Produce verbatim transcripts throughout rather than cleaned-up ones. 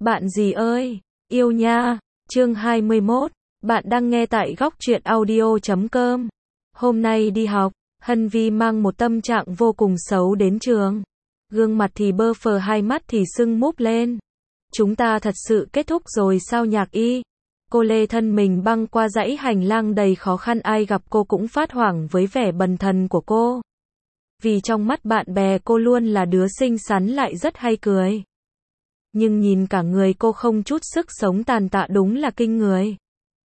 Bạn gì ơi, yêu nha. Chương hai mươi mốt. Bạn đang nghe tại góc truyện audio chấm com. Hôm nay đi học, Hân Vi mang một tâm trạng vô cùng xấu đến trường. Gương mặt thì bơ phờ, hai mắt thì sưng múp lên. Chúng ta thật sự kết thúc rồi sao Nhạc Y? Cô lê thân mình băng qua dãy hành lang đầy khó khăn, ai gặp cô cũng phát hoảng với vẻ bần thần của cô. Vì trong mắt bạn bè cô luôn là đứa xinh xắn lại rất hay cười. Nhưng nhìn cả người cô không chút sức sống, tàn tạ đúng là kinh người.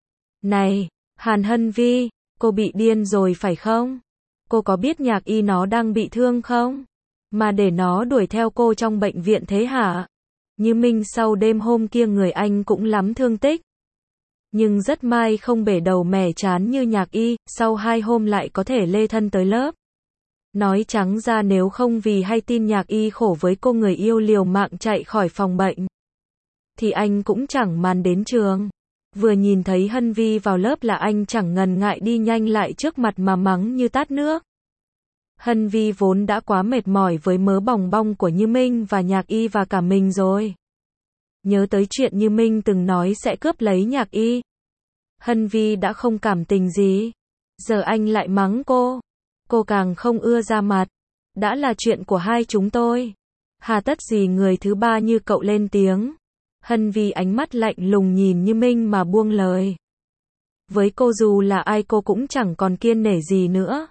Này, Hàn Hân Vi, cô bị điên rồi phải không? Cô có biết Nhạc Y nó đang bị thương không? Mà để nó đuổi theo cô trong bệnh viện thế hả? Như Minh sau đêm hôm kia người anh cũng lắm thương tích. Nhưng rất may không bể đầu mẻ chán như Nhạc Y, sau hai hôm lại có thể lê thân tới lớp. Nói trắng ra nếu không vì hay tin Nhạc Y khổ với cô người yêu liều mạng chạy khỏi phòng bệnh, thì anh cũng chẳng màn đến trường. Vừa nhìn thấy Hân Vi vào lớp là anh chẳng ngần ngại đi nhanh lại trước mặt mà mắng như tát nước. Hân Vi vốn đã quá mệt mỏi với mớ bòng bong của Như Minh và Nhạc Y và cả mình rồi. Nhớ tới chuyện Như Minh từng nói sẽ cướp lấy Nhạc Y, Hân Vi đã không cảm tình gì. Giờ anh lại mắng cô. Cô càng không ưa ra mặt. Đã là chuyện của hai chúng tôi, hà tất gì người thứ ba như cậu lên tiếng. Hân Vi ánh mắt lạnh lùng nhìn Như Minh mà buông lời. Với cô dù là ai cô cũng chẳng còn kiêng nể gì nữa.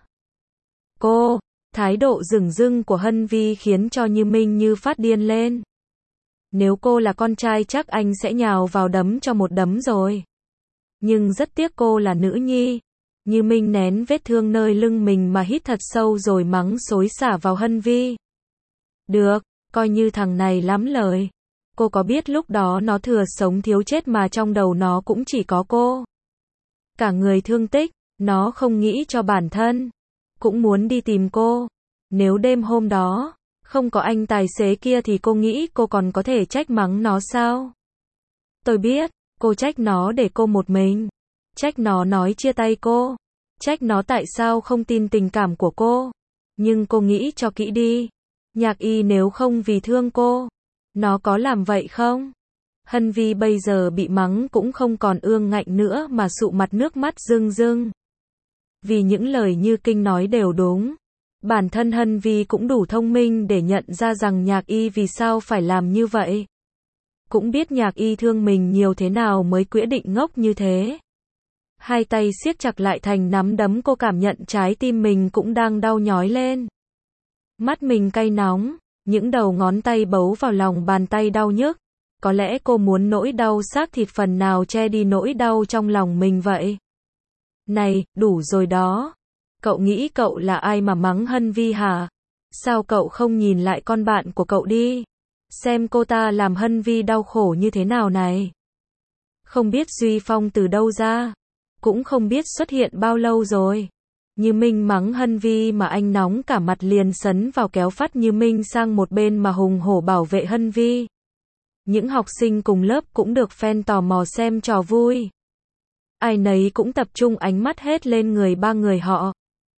Cô, thái độ dửng dưng của Hân Vi khiến cho Như Minh như phát điên lên. Nếu cô là con trai chắc anh sẽ nhào vào đấm cho một đấm rồi. Nhưng rất tiếc cô là nữ nhi. Như Minh nén vết thương nơi lưng mình mà hít thật sâu rồi mắng xối xả vào Hân Vi. Được, coi như thằng này lắm lời. Cô có biết lúc đó nó thừa sống thiếu chết mà trong đầu nó cũng chỉ có cô. Cả người thương tích, nó không nghĩ cho bản thân. Cũng muốn đi tìm cô. Nếu đêm hôm đó không có anh tài xế kia thì cô nghĩ cô còn có thể trách mắng nó sao? Tôi biết, cô trách nó để cô một mình. Trách nó nói chia tay cô. Trách nó tại sao không tin tình cảm của cô. Nhưng cô nghĩ cho kỹ đi. Nhạc Y nếu không vì thương cô, nó có làm vậy không? Hân Vi bây giờ bị mắng cũng không còn ương ngạnh nữa mà sụ mặt nước mắt rưng rưng. Vì những lời Như Kinh nói đều đúng. Bản thân Hân Vi cũng đủ thông minh để nhận ra rằng Nhạc Y vì sao phải làm như vậy. Cũng biết Nhạc Y thương mình nhiều thế nào mới quyết định ngốc như thế. Hai tay siết chặt lại thành nắm đấm, cô cảm nhận trái tim mình cũng đang đau nhói lên. Mắt mình cay nóng, những đầu ngón tay bấu vào lòng bàn tay đau nhức. Có lẽ cô muốn nỗi đau xác thịt phần nào che đi nỗi đau trong lòng mình vậy. Này, đủ rồi đó. Cậu nghĩ cậu là ai mà mắng Hân Vi hả? Sao cậu không nhìn lại con bạn của cậu đi? Xem cô ta làm Hân Vi đau khổ như thế nào này. Không biết Duy Phong từ đâu ra. Cũng không biết xuất hiện bao lâu rồi. Như Minh mắng Hân Vi mà anh nóng cả mặt liền sấn vào kéo phát Như Minh sang một bên mà hùng hổ bảo vệ Hân Vi. Những học sinh cùng lớp cũng được fan tò mò xem trò vui. Ai nấy cũng tập trung ánh mắt hết lên người ba người họ.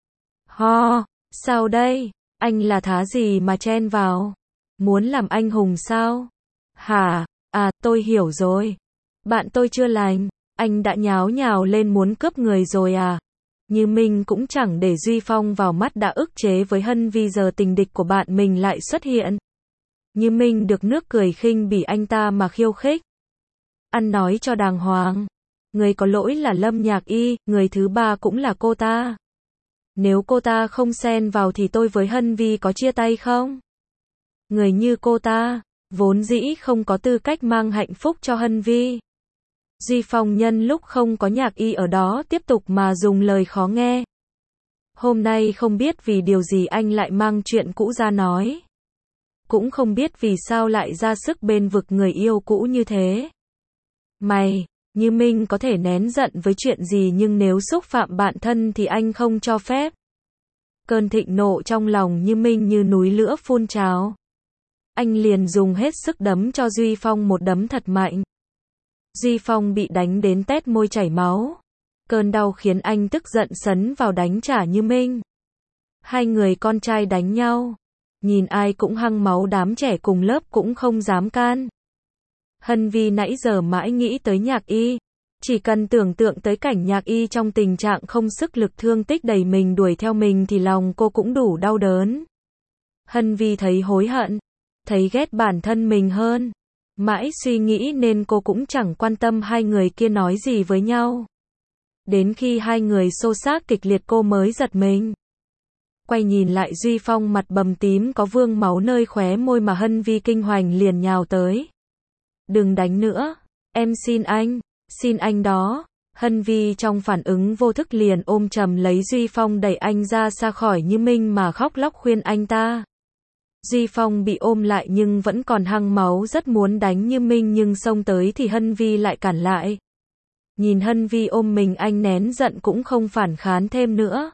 Ho, sao đây? Anh là thá gì mà chen vào? Muốn làm anh hùng sao? Hả? À, tôi hiểu rồi. Bạn tôi chưa lành. Anh đã nháo nhào lên muốn cướp người rồi à? Như Minh cũng chẳng để Duy Phong vào mắt đã ức chế với Hân Vi, giờ tình địch của bạn mình lại xuất hiện. Như Minh được nước cười khinh bỉ anh ta mà khiêu khích. Ăn nói cho đàng hoàng. Người có lỗi là Lâm Nhạc Y, người thứ ba cũng là cô ta. Nếu cô ta không xen vào thì tôi với Hân Vi có chia tay không? Người như cô ta, vốn dĩ không có tư cách mang hạnh phúc cho Hân Vi. Duy Phong nhân lúc không có Nhạc Y ở đó tiếp tục mà dùng lời khó nghe. Hôm nay không biết vì điều gì anh lại mang chuyện cũ ra nói. Cũng không biết vì sao lại ra sức bênh vực người yêu cũ như thế. Mày, Như Minh có thể nén giận với chuyện gì nhưng nếu xúc phạm bạn thân thì anh không cho phép. Cơn thịnh nộ trong lòng Như Minh như núi lửa phun trào. Anh liền dùng hết sức đấm cho Duy Phong một đấm thật mạnh. Duy Phong bị đánh đến tét môi chảy máu. Cơn đau khiến anh tức giận sấn vào đánh trả Như Minh. Hai người con trai đánh nhau. Nhìn ai cũng hăng máu, đám trẻ cùng lớp cũng không dám can. Hân Vi nãy giờ mãi nghĩ tới Nhạc Y. Chỉ cần tưởng tượng tới cảnh Nhạc Y trong tình trạng không sức lực thương tích đẩy mình đuổi theo mình thì lòng cô cũng đủ đau đớn. Hân Vi thấy hối hận, thấy ghét bản thân mình hơn. Mãi suy nghĩ nên cô cũng chẳng quan tâm hai người kia nói gì với nhau. Đến khi hai người xô xát kịch liệt cô mới giật mình. Quay nhìn lại Duy Phong mặt bầm tím có vương máu nơi khóe môi mà Hân Vi kinh hoàng liền nhào tới. Đừng đánh nữa, em xin anh, xin anh đó. Hân Vi trong phản ứng vô thức liền ôm chầm lấy Duy Phong đẩy anh ra xa khỏi Như Minh mà khóc lóc khuyên anh ta. Duy Phong bị ôm lại nhưng vẫn còn hăng máu rất muốn đánh Như Minh nhưng xông tới thì Hân Vi lại cản lại. Nhìn Hân Vi ôm mình anh nén giận cũng không phản kháng thêm nữa.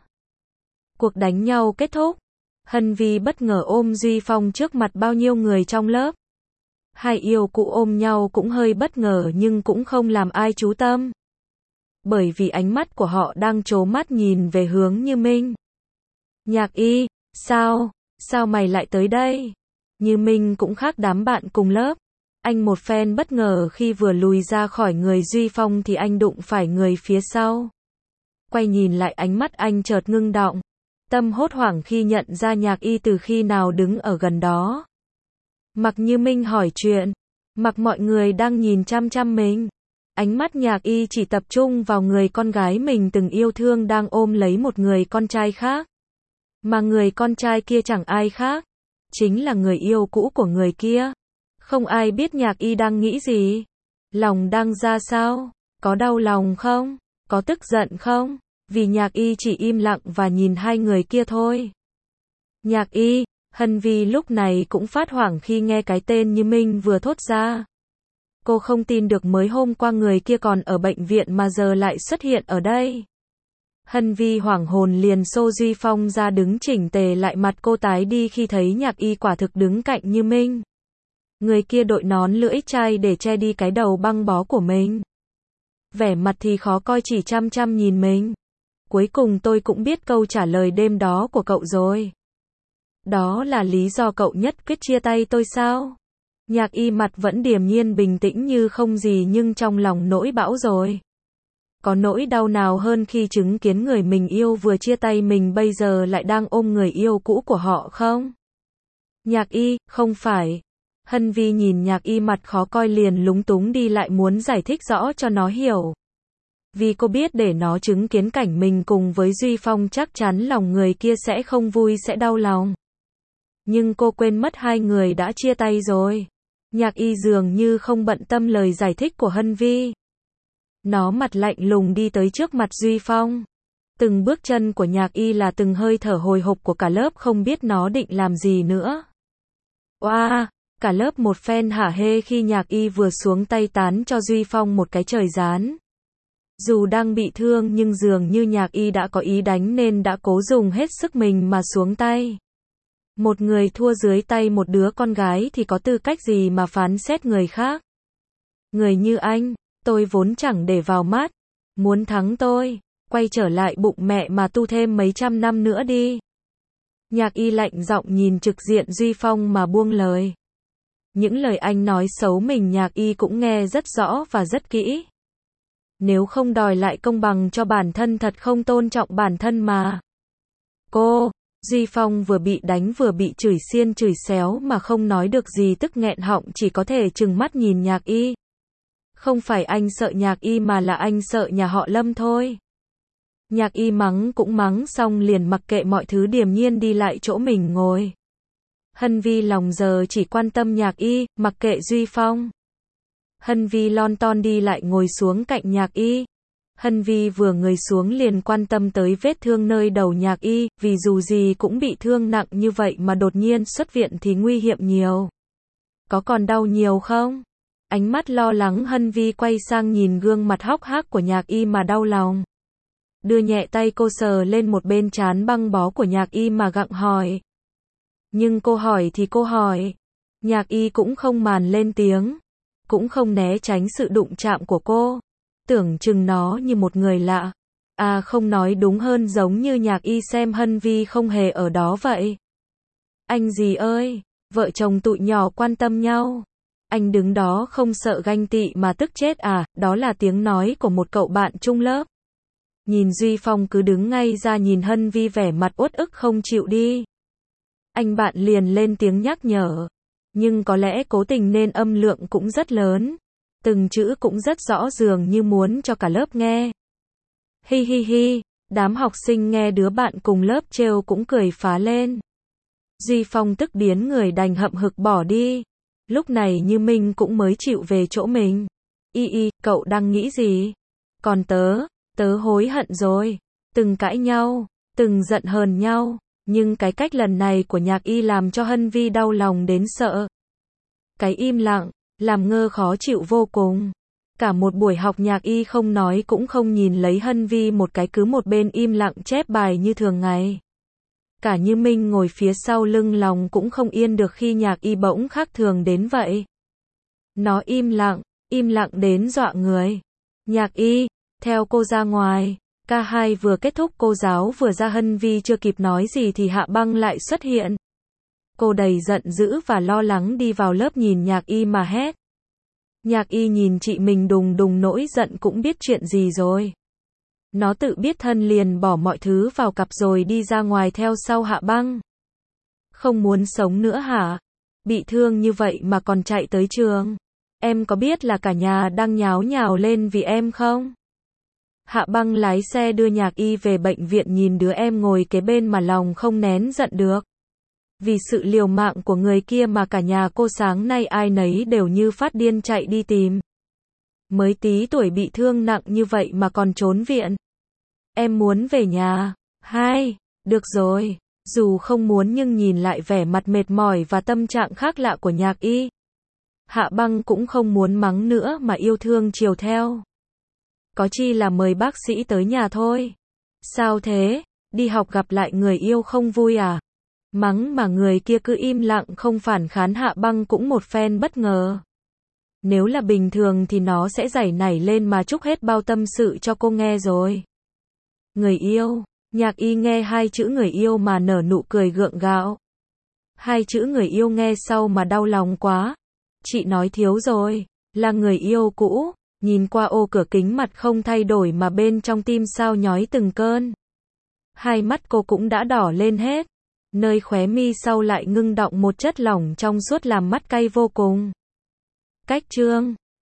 Cuộc đánh nhau kết thúc. Hân Vi bất ngờ ôm Duy Phong trước mặt bao nhiêu người trong lớp. Hai yêu cũ ôm nhau cũng hơi bất ngờ nhưng cũng không làm ai chú tâm. Bởi vì ánh mắt của họ đang trố mắt nhìn về hướng Như Minh. Nhạc Y, sao, sao mày lại tới đây? Như Minh cũng khác đám bạn cùng lớp. Anh một phen bất ngờ khi vừa lùi ra khỏi người Duy Phong thì anh đụng phải người phía sau. Quay nhìn lại ánh mắt anh chợt ngưng đọng. Tâm hốt hoảng khi nhận ra Nhạc Y từ khi nào đứng ở gần đó. Mặc Như Minh hỏi chuyện. Mặc mọi người đang nhìn chăm chăm mình. Ánh mắt Nhạc Y chỉ tập trung vào người con gái mình từng yêu thương đang ôm lấy một người con trai khác. Mà người con trai kia chẳng ai khác. Chính là người yêu cũ của người kia. Không ai biết Nhạc Y đang nghĩ gì. Lòng đang ra sao? Có đau lòng không? Có tức giận không? Vì Nhạc Y chỉ im lặng và nhìn hai người kia thôi. Nhạc Y, Hân Vi lúc này cũng phát hoảng khi nghe cái tên Như Minh vừa thốt ra. Cô không tin được mới hôm qua người kia còn ở bệnh viện mà giờ lại xuất hiện ở đây. Hân Vi hoảng hồn liền xô Duy Phong ra đứng chỉnh tề lại, mặt cô tái đi khi thấy Nhạc Y quả thực đứng cạnh Như Minh. Người kia đội nón lưỡi chai để che đi cái đầu băng bó của mình. Vẻ mặt thì khó coi chỉ chăm chăm nhìn mình. Cuối cùng tôi cũng biết câu trả lời đêm đó của cậu rồi. Đó là lý do cậu nhất quyết chia tay tôi sao? Nhạc Y mặt vẫn điềm nhiên bình tĩnh như không gì nhưng trong lòng nỗi bão rồi. Có nỗi đau nào hơn khi chứng kiến người mình yêu vừa chia tay mình bây giờ lại đang ôm người yêu cũ của họ không? Nhạc Y, không phải. Hân Vi nhìn Nhạc Y mặt khó coi liền lúng túng đi lại muốn giải thích rõ cho nó hiểu. Vì cô biết để nó chứng kiến cảnh mình cùng với Duy Phong chắc chắn lòng người kia sẽ không vui sẽ đau lòng. Nhưng cô quên mất hai người đã chia tay rồi. Nhạc Y dường như không bận tâm lời giải thích của Hân Vi. Nó mặt lạnh lùng đi tới trước mặt Duy Phong. Từng bước chân của Nhạc Y là từng hơi thở hồi hộp của cả lớp không biết nó định làm gì nữa. Oa, wow, cả lớp một phen hả hê khi Nhạc Y vừa xuống tay tán cho Duy Phong một cái trời gián. Dù đang bị thương nhưng dường như Nhạc Y đã có ý đánh nên đã cố dùng hết sức mình mà xuống tay. Một người thua dưới tay một đứa con gái thì có tư cách gì mà phán xét người khác. Người như anh, tôi vốn chẳng để vào mắt. Muốn thắng tôi, quay trở lại bụng mẹ mà tu thêm mấy trăm năm nữa đi. Nhạc Y lạnh giọng nhìn trực diện Duy Phong mà buông lời. Những lời anh nói xấu mình Nhạc Y cũng nghe rất rõ và rất kỹ. Nếu không đòi lại công bằng cho bản thân thật không tôn trọng bản thân mà. Cô, Duy Phong vừa bị đánh vừa bị chửi xiên chửi xéo mà không nói được gì tức nghẹn họng chỉ có thể trừng mắt nhìn Nhạc Y. Không phải anh sợ Nhạc Y mà là anh sợ nhà họ Lâm thôi. Nhạc Y mắng cũng mắng xong liền mặc kệ mọi thứ điềm nhiên đi lại chỗ mình ngồi. Hân Vi lòng giờ chỉ quan tâm Nhạc Y, mặc kệ Duy Phong. Hân Vi lon ton đi lại ngồi xuống cạnh Nhạc Y. Hân Vi vừa người xuống liền quan tâm tới vết thương nơi đầu Nhạc Y, vì dù gì cũng bị thương nặng như vậy mà đột nhiên xuất viện thì nguy hiểm nhiều. Có còn đau nhiều không? Ánh mắt lo lắng Hân Vi quay sang nhìn gương mặt hốc hác của Nhạc Y mà đau lòng. Đưa nhẹ tay cô sờ lên một bên trán băng bó của Nhạc Y mà gặng hỏi. Nhưng cô hỏi thì cô hỏi. Nhạc Y cũng không màn lên tiếng. Cũng không né tránh sự đụng chạm của cô. Tưởng chừng nó như một người lạ. À không nói đúng hơn giống như Nhạc Y xem Hân Vi không hề ở đó vậy. Anh gì ơi, vợ chồng tụi nhỏ quan tâm nhau. Anh đứng đó không sợ ganh tị mà tức chết à, đó là tiếng nói của một cậu bạn chung lớp. Nhìn Duy Phong cứ đứng ngay ra nhìn Hân Vi vẻ mặt uất ức không chịu đi. Anh bạn liền lên tiếng nhắc nhở. Nhưng có lẽ cố tình nên âm lượng cũng rất lớn. Từng chữ cũng rất rõ dường như muốn cho cả lớp nghe. Hi hi hi, đám học sinh nghe đứa bạn cùng lớp trêu cũng cười phá lên. Duy Phong tức điến người đành hậm hực bỏ đi. Lúc này Như Minh cũng mới chịu về chỗ mình. Y y, cậu đang nghĩ gì? Còn tớ, tớ hối hận rồi. Từng cãi nhau, từng giận hờn nhau. Nhưng cái cách lần này của Nhạc Y làm cho Hân Vi đau lòng đến sợ. Cái im lặng, làm ngơ khó chịu vô cùng. Cả một buổi học Nhạc Y không nói cũng không nhìn lấy Hân Vi một cái, cứ một bên im lặng chép bài như thường ngày. Cả Như Minh ngồi phía sau lưng lòng cũng không yên được khi Nhạc Y bỗng khác thường đến vậy. Nó im lặng, im lặng đến dọa người. Nhạc Y, theo cô ra ngoài. Ca hai vừa kết thúc, cô giáo vừa ra, Hân Vi chưa kịp nói gì thì Hạ Băng lại xuất hiện. Cô đầy giận dữ và lo lắng đi vào lớp nhìn Nhạc Y mà hét. Nhạc Y nhìn chị mình đùng đùng nổi giận cũng biết chuyện gì rồi. Nó tự biết thân liền bỏ mọi thứ vào cặp rồi đi ra ngoài theo sau Hạ Băng. Không muốn sống nữa hả? Bị thương như vậy mà còn chạy tới trường. Em có biết là cả nhà đang nháo nhào lên vì em không? Hạ Băng lái xe đưa Nhạc Y về bệnh viện, nhìn đứa em ngồi kế bên mà lòng không nén giận được. Vì sự liều mạng của người kia mà cả nhà cô sáng nay ai nấy đều như phát điên chạy đi tìm. Mới tí tuổi bị thương nặng như vậy mà còn trốn viện. Em muốn về nhà. Hai, được rồi. Dù không muốn nhưng nhìn lại vẻ mặt mệt mỏi và tâm trạng khác lạ của Nhạc Y, Hạ Băng cũng không muốn mắng nữa mà yêu thương chiều theo. Có chi là mời bác sĩ tới nhà thôi. Sao thế? Đi học gặp lại người yêu không vui à? Mắng mà người kia cứ im lặng không phản kháng, Hạ Băng cũng một phen bất ngờ. Nếu là bình thường thì nó sẽ giãy nảy lên mà trút hết bao tâm sự cho cô nghe rồi. Người yêu. Nhạc Y nghe hai chữ người yêu mà nở nụ cười gượng gạo. Hai chữ người yêu nghe sau mà đau lòng quá. Chị nói thiếu rồi. Là người yêu cũ. Nhìn qua ô cửa kính mặt không thay đổi mà bên trong tim sao nhói từng cơn. Hai mắt cô cũng đã đỏ lên hết. Nơi khóe mi sau lại ngưng đọng một chất lỏng trong suốt làm mắt cay vô cùng. Cách chương